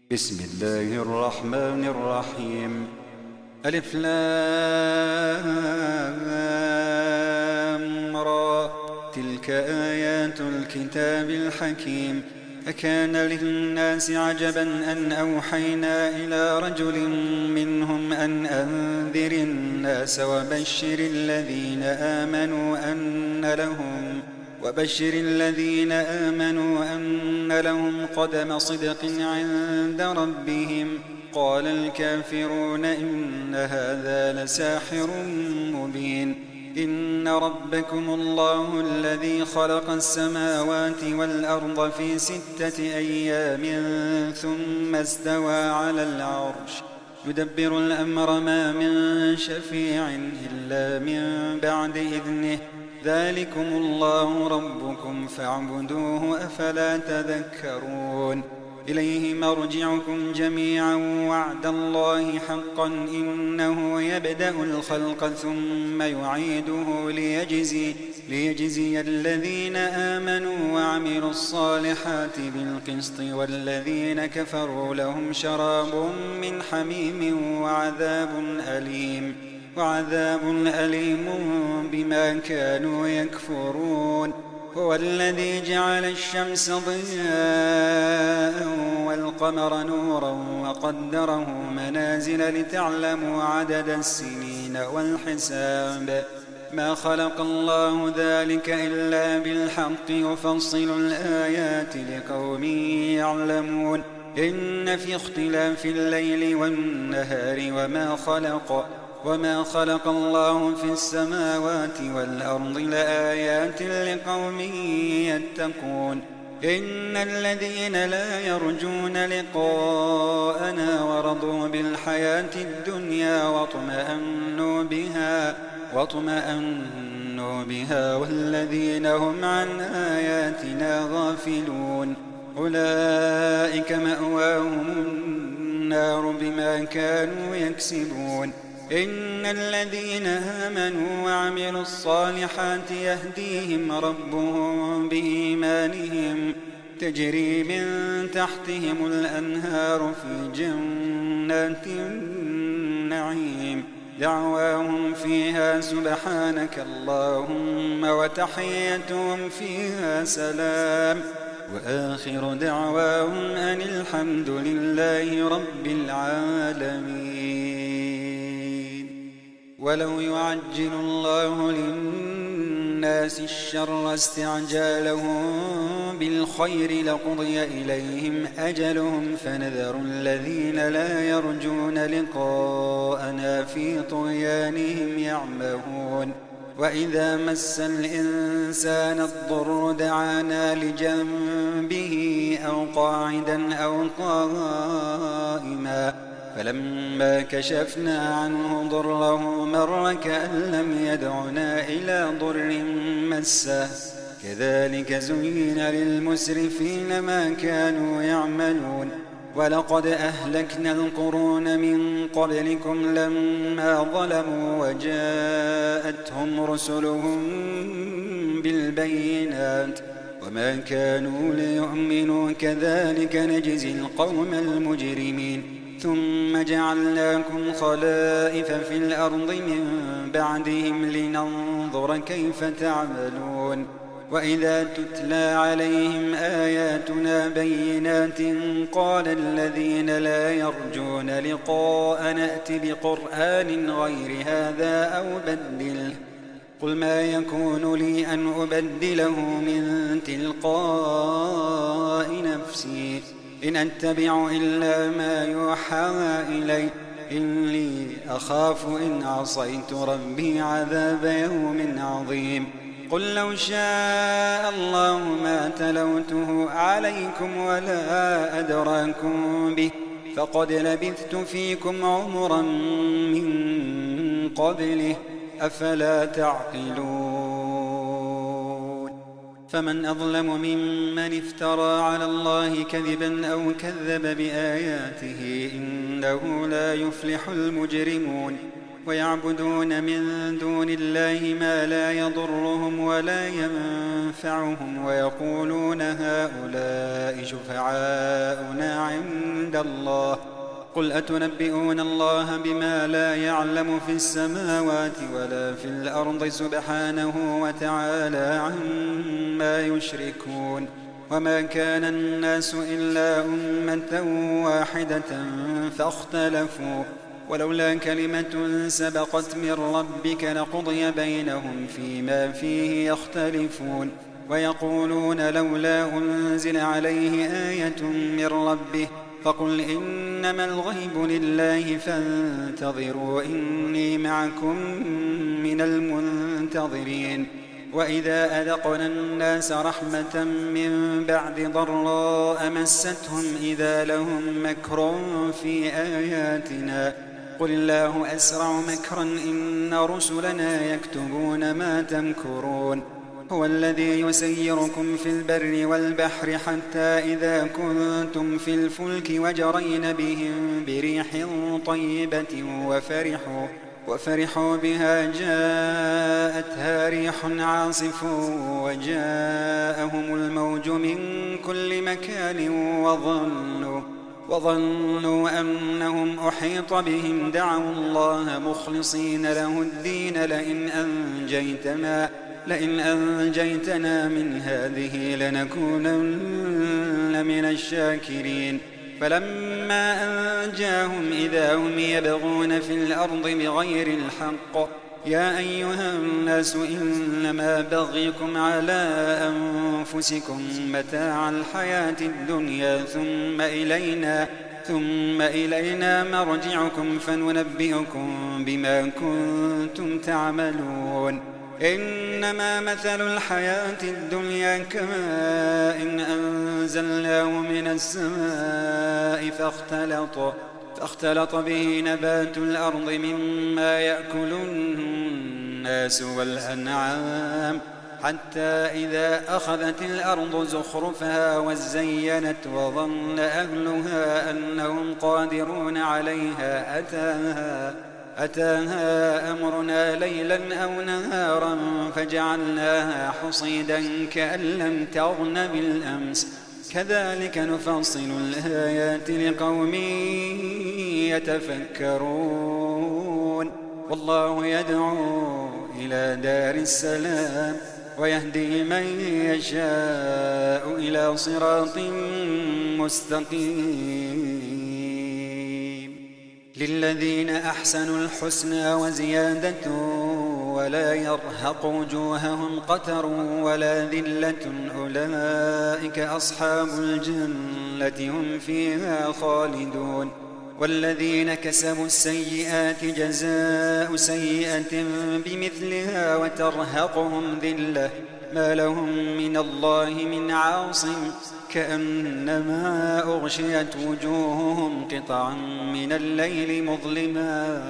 بسم الله الرحمن الرحيم. ألف لام را، تلك آيات الكتاب الحكيم. أكان للناس عجبا أن أوحينا إلى رجل منهم أن أنذر الناس وبشر الذين آمنوا أن لهم قدم صدق عند ربهم. قال الكافرون إن هذا لساحر مبين. إن ربكم الله الذي خلق السماوات والأرض في 6 أيام ثم استوى على العرش يدبر الأمر ما من شفيع إلا من بعد إذنه. ذلكم الله ربكم فاعبدوه أفلا تذكرون. إليه مرجعكم جميعا وعد الله حقا إنه يبدأ الخلق ثم يعيده ليجزي الذين آمنوا وعملوا الصالحات بالقسط والذين كفروا لهم شراب من حميم وعذاب أليم بما كانوا يكفرون. هو الذي جعل الشمس ضياء والقمر نورا وقدره منازل لتعلموا عدد السنين والحساب. ما خلق الله ذلك إلا بالحق يفصل الآيات لقوم يعلمون. إن في اختلاف الليل والنهار وما خلق الله في السماوات والأرض لآيات لقوم يتقون. إن الذين لا يرجون لقاءنا ورضوا بالحياة الدنيا واطمأنوا بها والذين هم عن آياتنا غافلون أولئك مأواهم النار بما كانوا يكسبون. إن الذين آمنوا وعملوا الصالحات يهديهم ربهم بإيمانهم تجري من تحتهم الأنهار في جنات النعيم. دعواهم فيها سبحانك اللهم وتحيتهم فيها سلام وآخر دعواهم أن الحمد لله رب العالمين. ولو يعجل الله للناس الشر استعجالهم بالخير لقضي إليهم أجلهم فنذر الذين لا يرجون لقاءنا في طغيانهم يعمهون. وإذا مس الإنسان الضر دعانا لجنبه أو قاعدا أو قائما فلما كشفنا عنه ضره مر كأن لم يدعنا إلى ضر مسه. كذلك زين للمسرفين ما كانوا يعملون. ولقد أهلكنا القرون من قبلكم لما ظلموا وجاءتهم رسلهم بالبينات وما كانوا ليؤمنوا كذلك نجزي القوم المجرمين. ثم جعلناكم خلائف في الأرض من بعدهم لننظر كيف تعملون. وإذا تتلى عليهم آياتنا بينات قال الذين لا يرجون لقاء نأت بقرآن غير هذا أو بدله. قل ما يكون لي أن أبدله من تلقاء نفسي إن أتبع إلا ما يوحى إلي إني أخاف إن عصيت ربي عذاب يوم عظيم. قل لو شاء الله ما تلوته عليكم ولا أدراكم به فقد لبثت فيكم عمرا من قبله أفلا تعقلون. فمن أظلم ممن افترى على الله كذبا أو كذب بآياته إنه لا يفلح المجرمون. ويعبدون من دون الله ما لا يضرهم ولا ينفعهم ويقولون هؤلاء شفعاؤنا عند الله قل أتنبئون الله بما لا يعلم في السماوات ولا في الأرض سبحانه وتعالى عما يشركون وما كان الناس إلا أمة واحدة فاختلفوا ولولا كلمة سبقت من ربك لقضي بينهم فيما فيه يختلفون ويقولون لولا أنزل عليه آية من ربه فقل إنما الغيب لله فانتظروا إني معكم من المنتظرين وإذا أذقنا الناس رحمة من بعد ضراء مستهم إذا لهم مكر في آياتنا قل الله أسرع مكرا إن رسلنا يكتبون ما تمكرون هو الذي يسيركم في البر والبحر حتى إذا كنتم في الفلك وجرين بهم بريح طيبة وفرحوا بها جاءتها ريح عاصف وجاءهم الموج من كل مكان وظنوا أنهم أحيط بهم دعوا الله مخلصين له الدين لئن أنجيتنا من هذه لنكونن من الشاكرين فلما أنجاهم إذا هم يبغون في الأرض بغير الحق يا أيها الناس إنما بغيكم على أنفسكم متاع الحياة الدنيا ثم إلينا مرجعكم فننبئكم بما كنتم تعملون إنما مثل الحياة الدنيا كماء إن أنزلناه من السماء فاختلط به نبات الأرض مما يأكل الناس والأنعام حتى إذا أخذت الأرض زخرفها وزينت وظن أهلها أنهم قادرون عليها أتاها أمرنا ليلا أو نهارا فجعلناها حصيدا كأن لم تغن بالأمس كذلك نفصل الآيات لقوم يتفكرون والله يدعو إلى دار السلام ويهدي من يشاء إلى صراط مستقيم للذين أحسنوا الحسنى وزيادة ولا يرهق وجوههم قتر ولا ذلة أولئك أصحاب الجنة هم فيها خالدون والذين كسبوا السيئات جزاء سيئة بمثلها وترهقهم ذلة ما لهم من الله من عاصم كأنما أغشيت وجوههم قطعا من الليل مظلما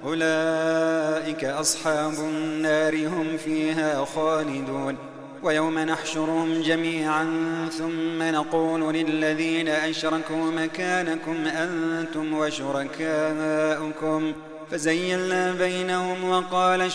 أولئك أصحاب النار هم فيها خالدون ويوم نحشرهم جميعا ثم نقول للذين أشركوا مكانكم أنتم وشركاؤكم فزيلنا بينهم وقال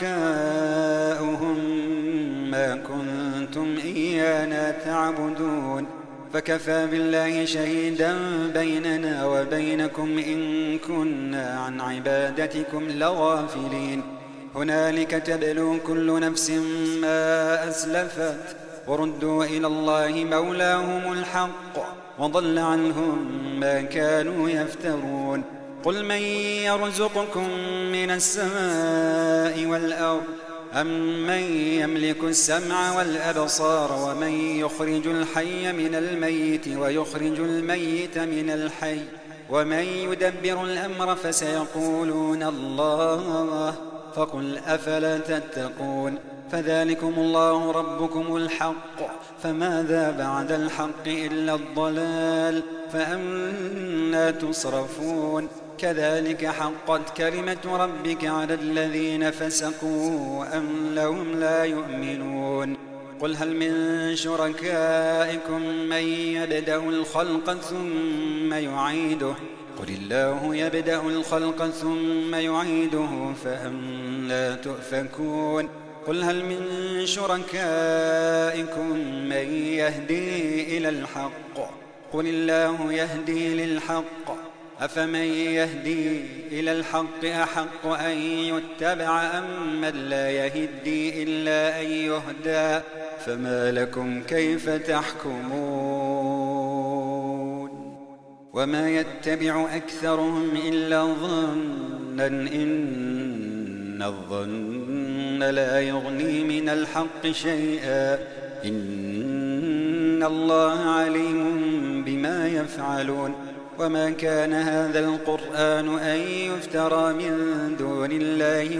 شركاؤهم ما كنتم إيانا تعبدون فكفى بالله شهيدا بيننا وبينكم إن كنا عن عبادتكم لغافلين هنالك تبلو كل نفس ما أسلفت وردوا إلى الله مولاهم الحق وضل عنهم ما كانوا يفترون قل من يرزقكم من السماء والأرض أم من يملك السمع والأبصار ومن يخرج الحي من الميت ويخرج الميت من الحي ومن يدبر الأمر فسيقولون الله فقل أفلا تتقون فذلكم الله ربكم الحق فماذا بعد الحق إلا الضلال فأنى تصرفون كذلك حقت كلمة ربك على الذين فسقوا أم لهم لا يؤمنون قل هل من شركائكم من يبدأ الخلق ثم يعيده قل الله يبدأ الخلق ثم يعيده فأنى تؤفكون قل هل من شركائكم من يهدي إلى الحق قل الله يهدي للحق أفمن يهدي إلى الحق أحق أن يتبع أم من لا يهدي إلا أن يهدى فما لكم كيف تحكمون وما يتبع أكثرهم إلا ظنا إن الظن لا يغني من الحق شيئا إن الله عليم بما يفعلون وما كان هذا القرآن أن يفترى من دون الله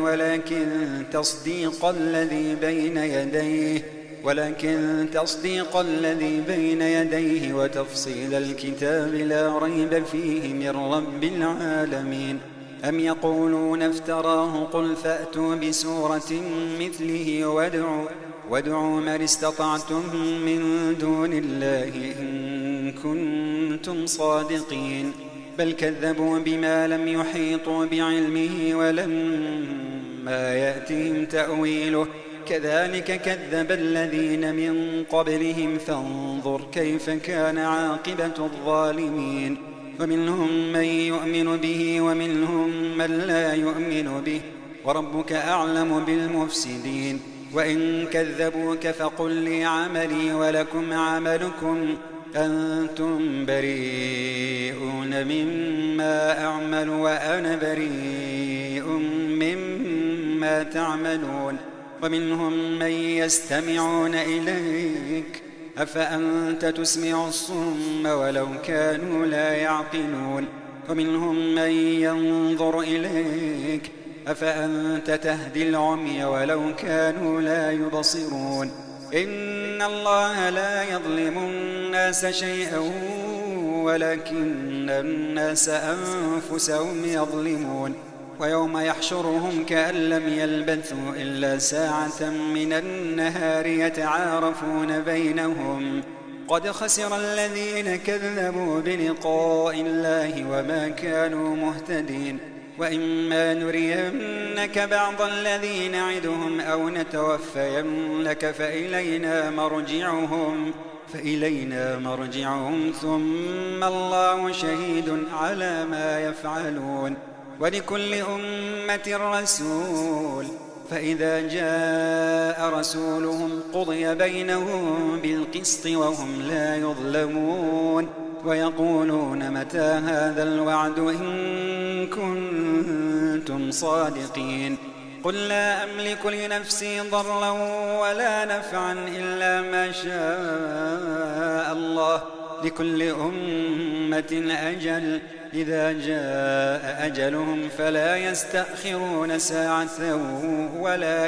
ولكن تصديق الذي بين يديه وتفصيل الكتاب لا ريب فيه من رب العالمين أم يقولون افتراه قل فأتوا بسورة مثله وادعوا من استطعتم من دون الله إن كنتم صادقين بل كذبوا بما لم يحيطوا بعلمه ولما يأتهم تأويله كذلك كذب الذين من قبلهم فانظر كيف كان عاقبة الظالمين ومنهم من يؤمن به ومنهم من لا يؤمن به وربك أعلم بالمفسدين وإن كذبوك فقل لي عملي ولكم عملكم أنتم بريئون مما أعمل وأنا بريء مما تعملون ومنهم من يستمعون إليك أفأنت تسمع الصم ولو كانوا لا يعقلون ومنهم من ينظر إليك أفأنت تهدي العمي ولو كانوا لا يبصرون إن الله لا يظلم الناس شيئا ولكن الناس أنفسهم يظلمون ويوم يحشرهم كأن لم يلبثوا إلا ساعة من النهار يتعارفون بينهم قد خسر الذين كذبوا بلقاء الله وما كانوا مهتدين وإما نرينك بعض الذي نعدهم أو نتوفينك فإلينا مرجعهم ثم الله شهيد على ما يفعلون ولكل أمة رسول فإذا جاء رسولهم قضي بينهم بالقسط وهم لا يظلمون ويقولون متى هذا الوعد إن كنتم صادقين قل لا أملك لنفسي ضرا ولا نفعا إلا ما شاء الله لكل أمة أجل إذا جاء أجلهم فلا يستأخرون ساعة ولا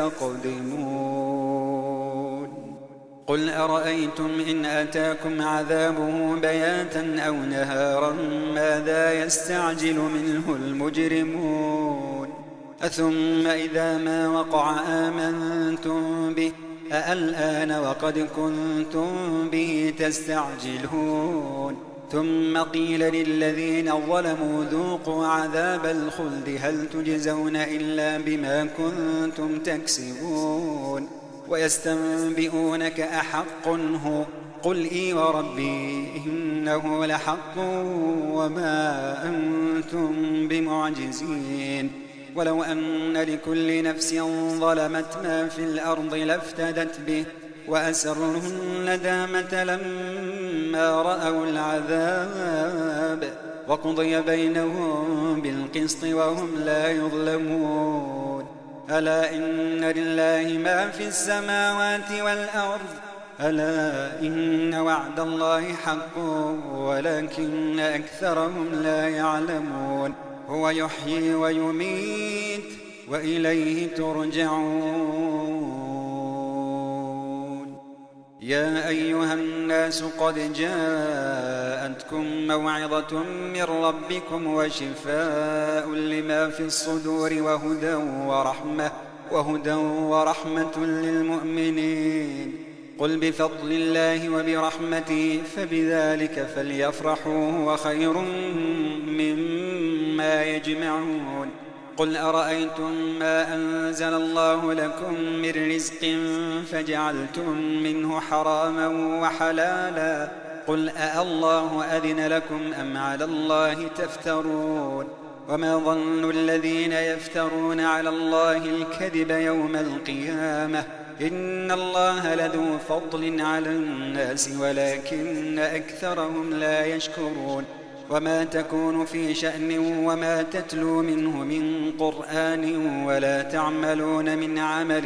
يستقدمون قل أرأيتم إن أتاكم عذابه بياتا أو نهارا ماذا يستعجل منه المجرمون أثم إذا ما وقع آمنتم به أالآن وقد كنتم به تستعجلون ثم قيل للذين ظلموا ذوقوا عذاب الخلد هل تجزون إلا بما كنتم تكسبون ويستنبئونك أحق هو قل إي وربي إنه لحق وما أنتم بمعجزين ولو أن لكل نفس ظلمت ما في الأرض لافتدت به وأسروا الندامة لما رأوا العذاب وقضي بينهم بالقسط وهم لا يظلمون ألا إن لله ما في السماوات والأرض ألا إن وعد الله حق ولكن أكثرهم لا يعلمون هو يحيي ويميت وإليه ترجعون يا أيها الناس قد جاءتكم موعظة من ربكم وشفاء لما في الصدور وهدى ورحمة للمؤمنين قل بفضل الله وبرحمته فبذلك فليفرحوا هو خير مما يجمعون قل أرأيتم ما أنزل الله لكم من رزق فجعلتم منه حراما وحلالا قل أالله أذن لكم أم على الله تفترون وما ظن الذين يفترون على الله الكذب يوم القيامة إن الله لذو فضل على الناس ولكن أكثرهم لا يشكرون وما تكون في شأن وما تتلو منه من قرآن ولا تعملون من عمل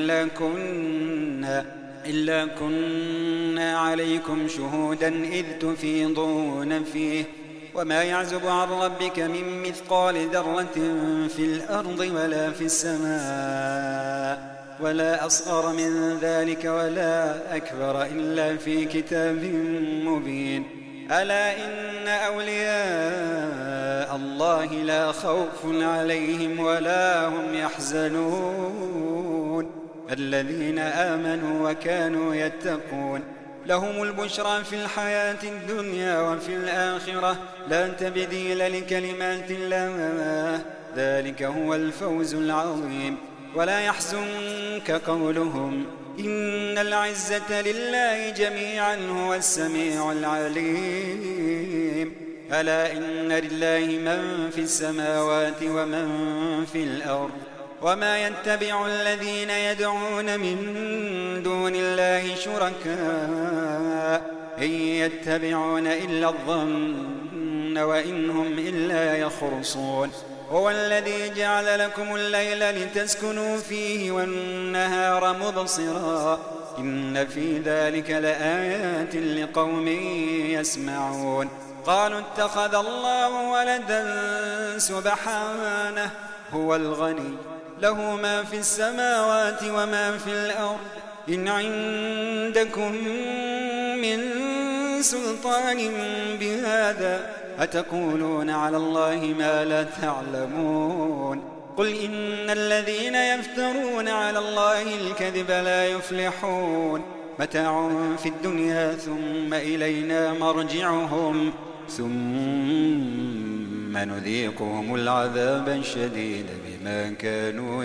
إلا كنا عليكم شهودا إذ تفيضون فيه وما يعزب عن ربك من مثقال ذرة في الأرض ولا في السماء ولا أصغر من ذلك ولا أكبر إلا في كتاب مبين ألا إن أولياء الله لا خوف عليهم ولا هم يحزنون الذين آمنوا وكانوا يتقون لهم البشرى في الحياة الدنيا وفي الآخرة لا تبديل لكلمات الله ذلك هو الفوز العظيم ولا يحزنك قولهم إن العزة لله جميعا هو السميع العليم ألا إن لله من في السماوات ومن في الأرض وما يتبع الذين يدعون من دون الله شركاء إن يتبعون إلا الظن وإن هم إلا يخرصون هو الذي جعل لكم الليل لتسكنوا فيه والنهار مبصرا إن في ذلك لآيات لقوم يسمعون قالوا اتخذ الله ولدا سبحانه هو الغني له ما في السماوات وما في الأرض إن عندكم من سلطان بهذا أتقولون على الله ما لا تعلمون قل إن الذين يفترون على الله الكذب لا يفلحون متاع في الدنيا ثم إلينا مرجعهم ثم نذيقهم العذاب الشديد بما كانوا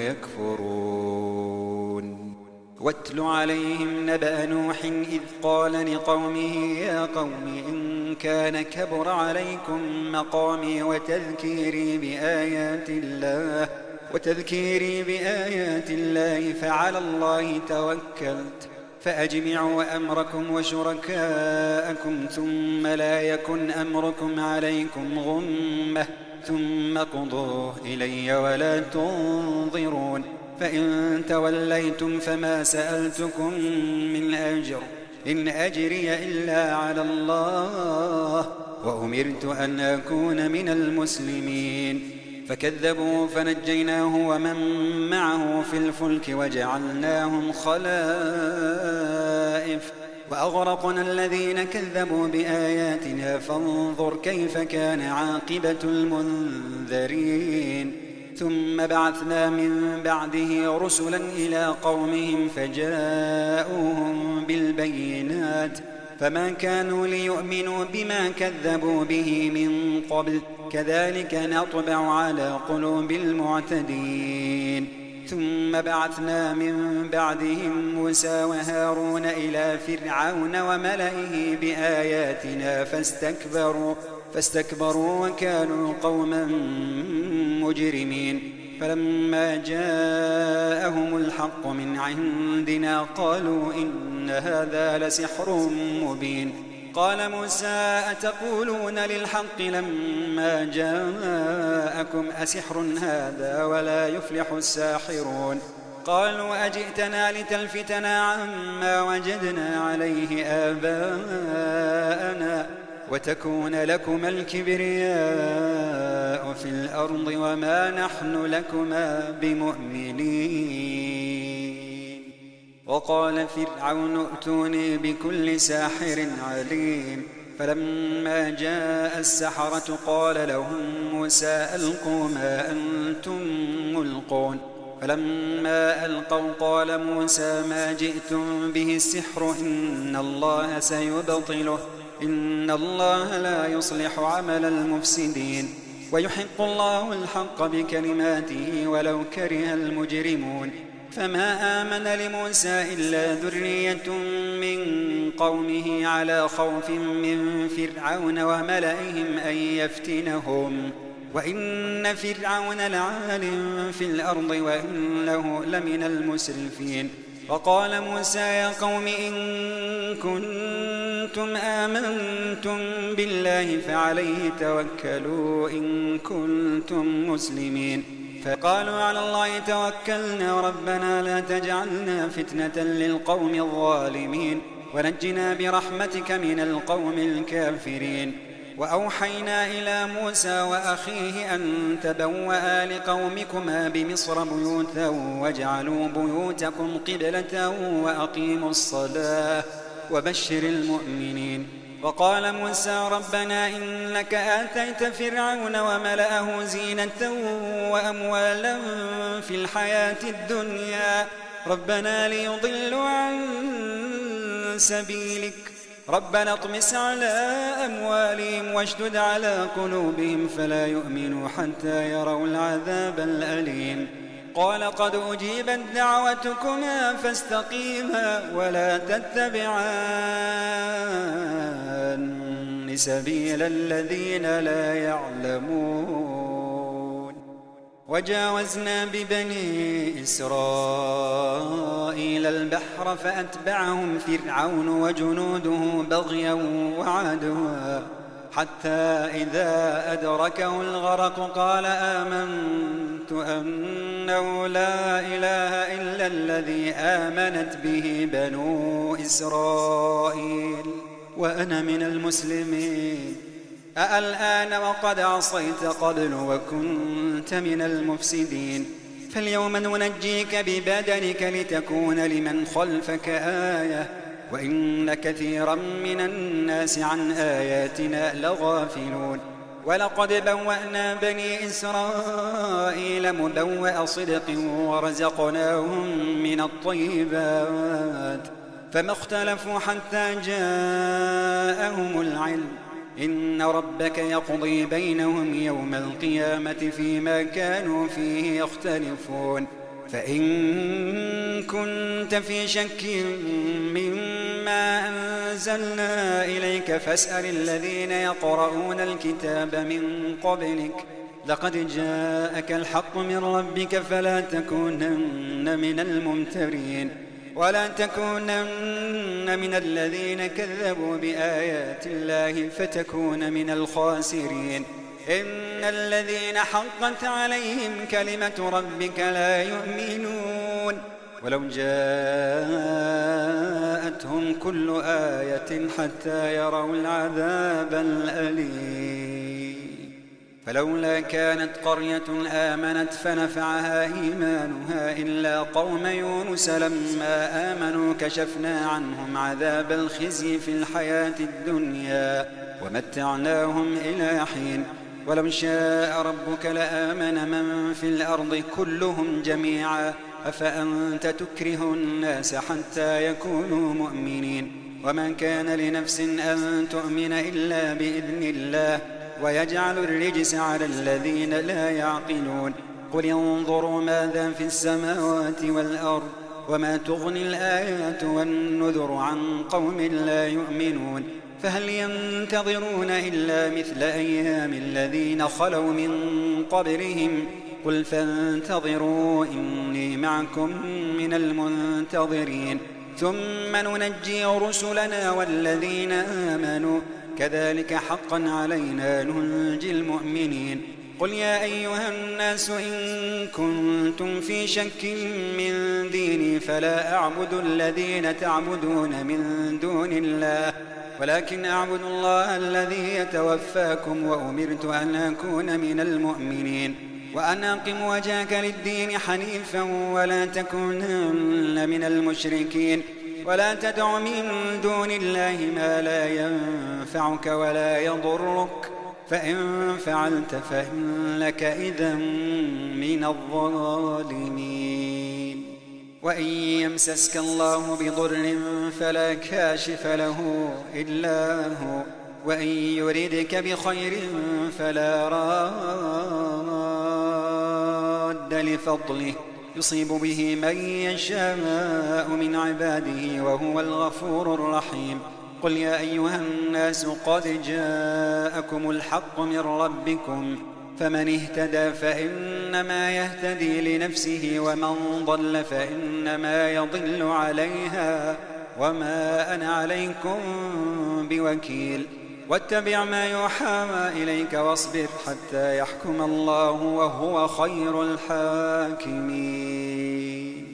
يكفرون واتل عليهم نبأ نوح إذ قال لقومه يا قوم إن كان كبر عليكم مقامي وتذكيري بآيات الله فعلى الله توكلت فأجمعوا أمركم وشركاءكم ثم لا يكن أمركم عليكم غمة ثم قضوا إلي ولا تنظرون فإن توليتم فما سألتكم من أجر إن أجري إلا على الله وأمرت أن أكون من المسلمين فكذبوا فنجيناه ومن معه في الفلك وجعلناهم خلائف وأغرقنا الذين كذبوا بآياتنا فانظر كيف كان عاقبة المنذرين ثم بعثنا من بعده رسلا إلى قومهم فجاءوهم بالبينات فما كانوا ليؤمنوا بما كذبوا به من قبل كذلك نطبع على قلوب المعتدين ثم بعثنا من بعدهم موسى وهارون إلى فرعون وملئه بآياتنا فاستكبروا وكانوا قوما مجرمين فلما جاءهم الحق من عندنا قالوا إن هذا لسحر مبين قال موسى أتقولون للحق لما جاءكم أسحر هذا ولا يفلح الساحرون قالوا أجئتنا لتلفتنا عما وجدنا عليه آباءنا وتكون لكما الكبرياء في الأرض وما نحن لكما بمؤمنين وقال فرعون ائتوني بكل ساحر عليم فلما جاء السحرة قال لهم موسى ألقوا ما أنتم ملقون فلما ألقوا قال موسى ما جئتم به السحر إن الله سيبطله إن الله لا يصلح عمل المفسدين ويحق الله الحق بكلماته ولو كره المجرمون فما آمن لموسى إلا ذرية من قومه على خوف من فرعون وملئهم أن يفتنهم وإن فرعون لعال في الأرض وإنه لمن المسرفين وقال موسى يا قوم إن كنتم آمنتم بالله فعليه توكلوا إن كنتم مسلمين فقالوا على الله توكلنا ربنا لا تجعلنا فتنة للقوم الظالمين ونجنا برحمتك من القوم الكافرين وأوحينا إلى موسى وأخيه أن تبوأ لقومكما بمصر بيوتا واجعلوا بيوتكم قبلة وأقيموا الصلاة وبشر المؤمنين وقال موسى ربنا إنك آتيت فرعون وملأه زينة وأموالا في الحياة الدنيا ربنا ليضلوا عن سبيلك ربنا اطمس على أموالهم واشدد على قلوبهم فلا يؤمنوا حتى يروا العذاب الأليم قال قد أجيبت دعوتكما فاستقيما ولا تتبعان سبيل الذين لا يعلمون وجاوزنا ببني إسرائيل البحر فأتبعهم فرعون وجنوده بغيا وعدوا حتى إذا أدركه الغرق قال آمنت أنه لا إله إلا الذي آمنت به بنو إسرائيل وأنا من المسلمين أالآن وقد عصيت قبل وكنت من المفسدين فاليوم ننجيك ببدنك لتكون لمن خلفك آية وإن كثيرا من الناس عن آياتنا لغافلون ولقد بوأنا بني إسرائيل مبوأ صدق ورزقناهم من الطيبات فما اختلفوا حتى جاءهم العلم إن ربك يقضي بينهم يوم القيامة فيما كانوا فيه يختلفون فإن كنت في شك مما أنزلنا إليك فاسأل الذين يقرؤون الكتاب من قبلك لقد جاءك الحق من ربك فلا تكونن من الممترين ولا تكونن من الذين كذبوا بآيات الله فتكون من الخاسرين إن الذين حقت عليهم كلمة ربك لا يؤمنون ولو جاءتهم كل آية حتى يروا العذاب الأليم فلولا كانت قرية آمنت فنفعها إيمانها إلا قوم يونس لما آمنوا كشفنا عنهم عذاب الخزي في الحياة الدنيا ومتعناهم إلى حين ولو شاء ربك لآمن من في الأرض كلهم جميعا أفأنت تكره الناس حتى يكونوا مؤمنين وما كان لنفس أن تؤمن إلا بإذن الله ويجعل الرجس على الذين لا يعقلون قل انظروا ماذا في السماوات والأرض وما تغني الآيات والنذر عن قوم لا يؤمنون فهل ينتظرون إلا مثل أيام الذين خلوا من قبلهم قل فانتظروا إني معكم من المنتظرين ثم ننجي رسلنا والذين آمنوا كذلك حقا علينا ننجي المؤمنين قل يا أيها الناس إن كنتم في شك من ديني فلا أعبد الذين تعبدون من دون الله ولكن أعبد الله الذي يتوفاكم وأمرت أن أكون من المؤمنين وأن أقم وجهك للدين حنيفا ولا تكونن من المشركين ولا تدع من دون الله ما لا ينفعك ولا يضرك فإن فعلت فإنك إذًا من الظالمين. وإن يمسسك الله بضر فلا كاشف له إلا هو، وإن يردك بخير فلا راد لفضله يصيب به من يشاء من عباده وهو الغفور الرحيم. قل يا أيها الناس قد جاءكم الحق من ربكم، فمن اهتدى فإنما يهتدي لنفسه، ومن ضل فإنما يضل عليها، وما أنا عليكم بوكيل. واتبع ما يوحى إليك واصبر حتى يحكم الله وهو خير الحاكمين.